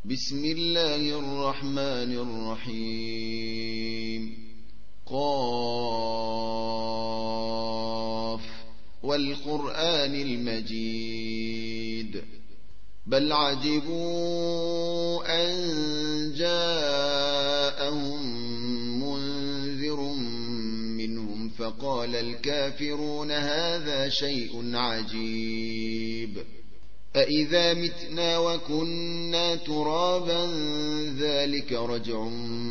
بسم الله الرحمن الرحيم. قاف والقرآن المجيد. بل عجبوا أن جاءهم منذر منهم فقال الكافرون هذا شيء عجيب. أإذا متنا وكنا ترابا ذلك رجع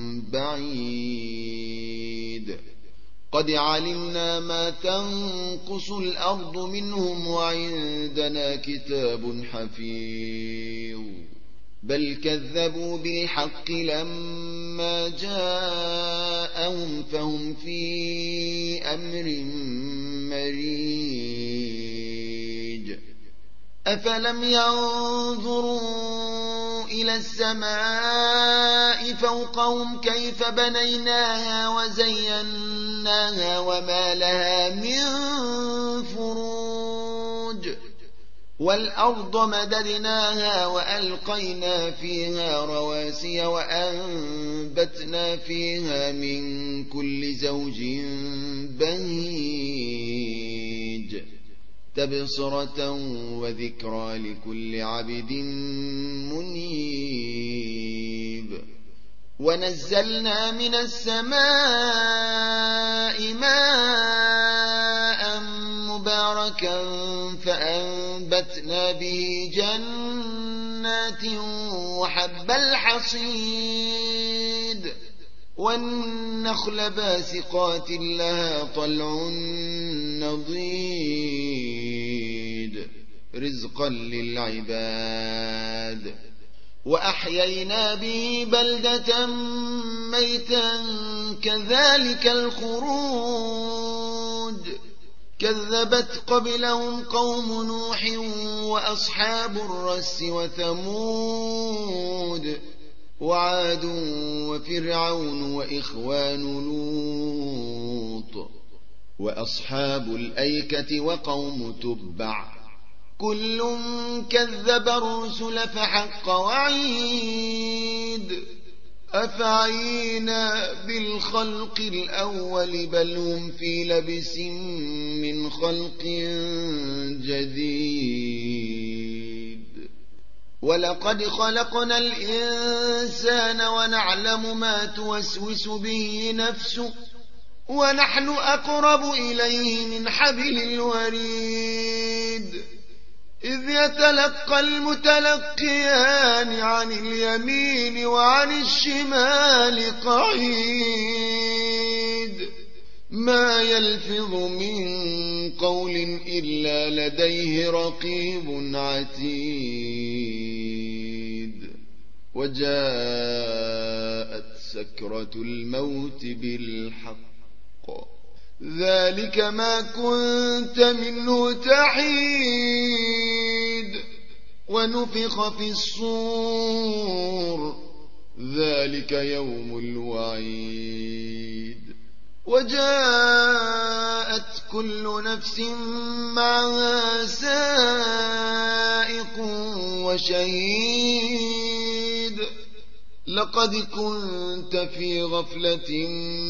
بعيد. قد علمنا ما تنقص الأرض منهم وعندنا كتاب حفيظ. بل كذبوا بالحق لما جاءهم فهم في أمر مريج. أفلم ينظروا إلى السماء فوقهم كيف بنيناها وزيناها وما لها من فروج. والأرض مددناها وألقينا فيها رواسي وأنبتنا فيها من كل زوج بهيج تبصرة وذكرى لكل عبد منيب. ونزلنا من السماء ماء مباركا فأنبتنا به جنات وحب الحصيد والنخل باسقات لها طلع نضيد رزقا للعباد. وأحيينا به بلدة ميتا كذلك الخروج. كذبت قبلهم قوم نوح وأصحاب الرس وثمود وعاد وفرعون وإخوان لوط وأصحاب الأيكة وقوم تبع كل كذب الرسل فحق وعيد. أفعينا بالخلق الأول بل هم في لبس من خلق جديد. ولقد خلقنا الإنسان ونعلم ما توسوس به نفسه ونحن أقرب إليه من حبل الوريد. إذ يتلقى المتلقيان عن اليمين وعن الشمال قعيد. ما يلفظ من قول إلا لديه رقيب عتيد. وجاءت سكرة الموت بالحق ذلك ما كنت منه تحيد. ونفخ في الصور ذلك يوم الوعيد. وجاءت كل نفس معها سائق وشهيد. لقد كنت في غفلة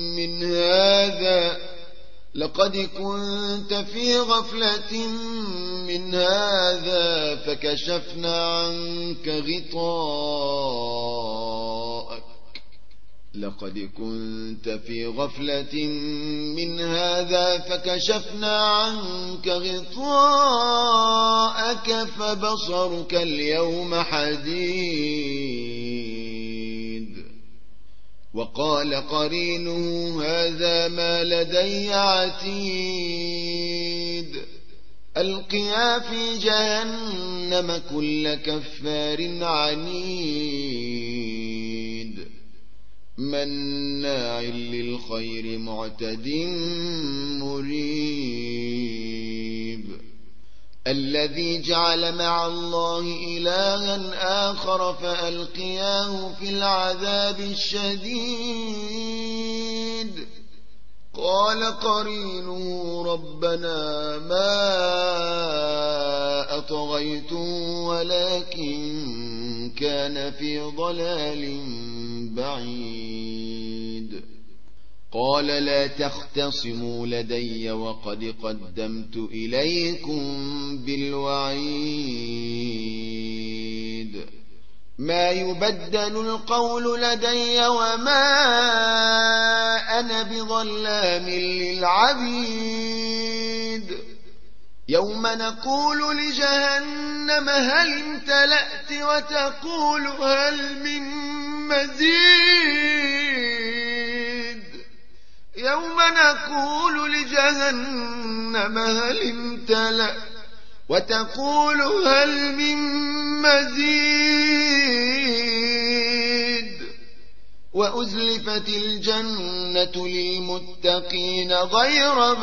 من هذا فكشفنا عنك غطاءك فبصرك اليوم حديد. وقال قرينه هذا ما لدي عتيد. ألقيا في جهنم كل كفار عنيد مناع للخير معتد مريب. الذي جعل مع الله إلها آخر فألقياه في العذاب الشديد. قال قرينه ربنا ما أطغيته ولكن كان في ضلال بعيد قال لا تختصموا لدي وقد قدمت إليكم بالوعيد ما يبدل القول لدي وما أنا بظلام للعبيد يوم نقول لجهنم هل امتلأت وتقول هل من مزيد يوم نقول لجهنم هل امتلأت وتقول هل من مزيد وأزلفت الجنة للمتقين غير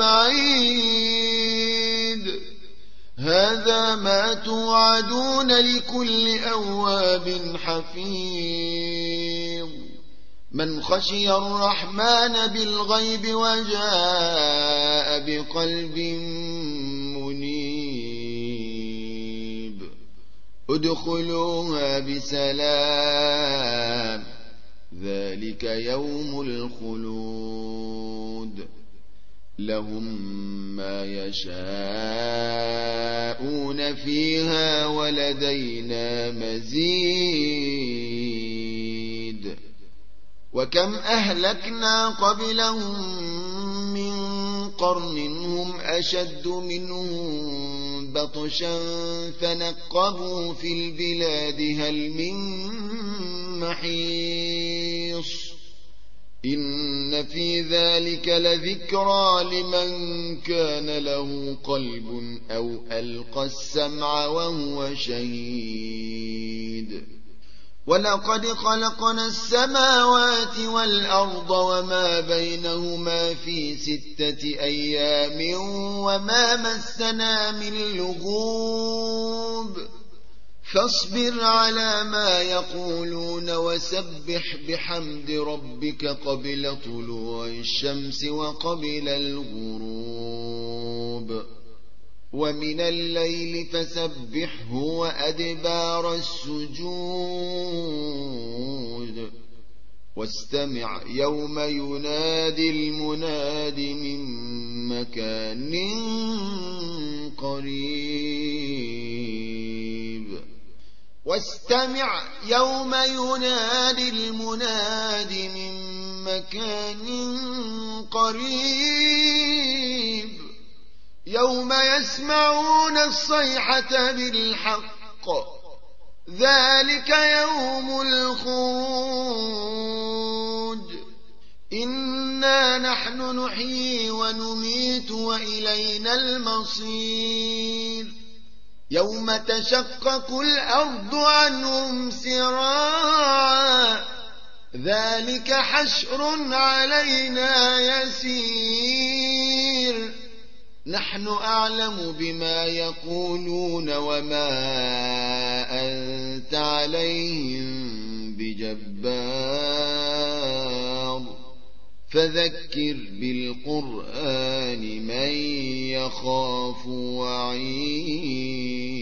بعيد هذا ما توعدون لكل أواب حفيظ من خشي الرحمن بالغيب وجاء بقلب منيب ادخلوها بسلام ذلك يوم الخلود لهم ما يشاءون فيها ولدينا مزيد وكم أهلكنا قبلهم من قرن هم أشد منهم بطشا فنقبوا في البلاد هل من محيص إن في ذلك لذكرى لمن كان له قلب أو ألقى السمع وهو شهيد ولقد خلقنا السماوات والأرض وما بينهما في 6 أيام وما مسنا من لغوب فاصبر على ما يقولون وسبح بحمد ربك قبل طلوع الشمس وقبل الغروب ومن الليل فسبحه وأدبار السجود واستمع يوم ينادي المناد من مكان قريب واستمع يوم ينادي المناد من مكان قريب يوم يسمعون الصيحة بالحق ذلك يوم الخروج إنا نحن نحيي ونميت وإلينا المصير يوم تشقق الأرض عنهم سراعا ذلك حشر علينا يسير نحن أعلم بما يقولون وما أنت عليهم بجبار فذكر بالقرآن من يخاف وعيد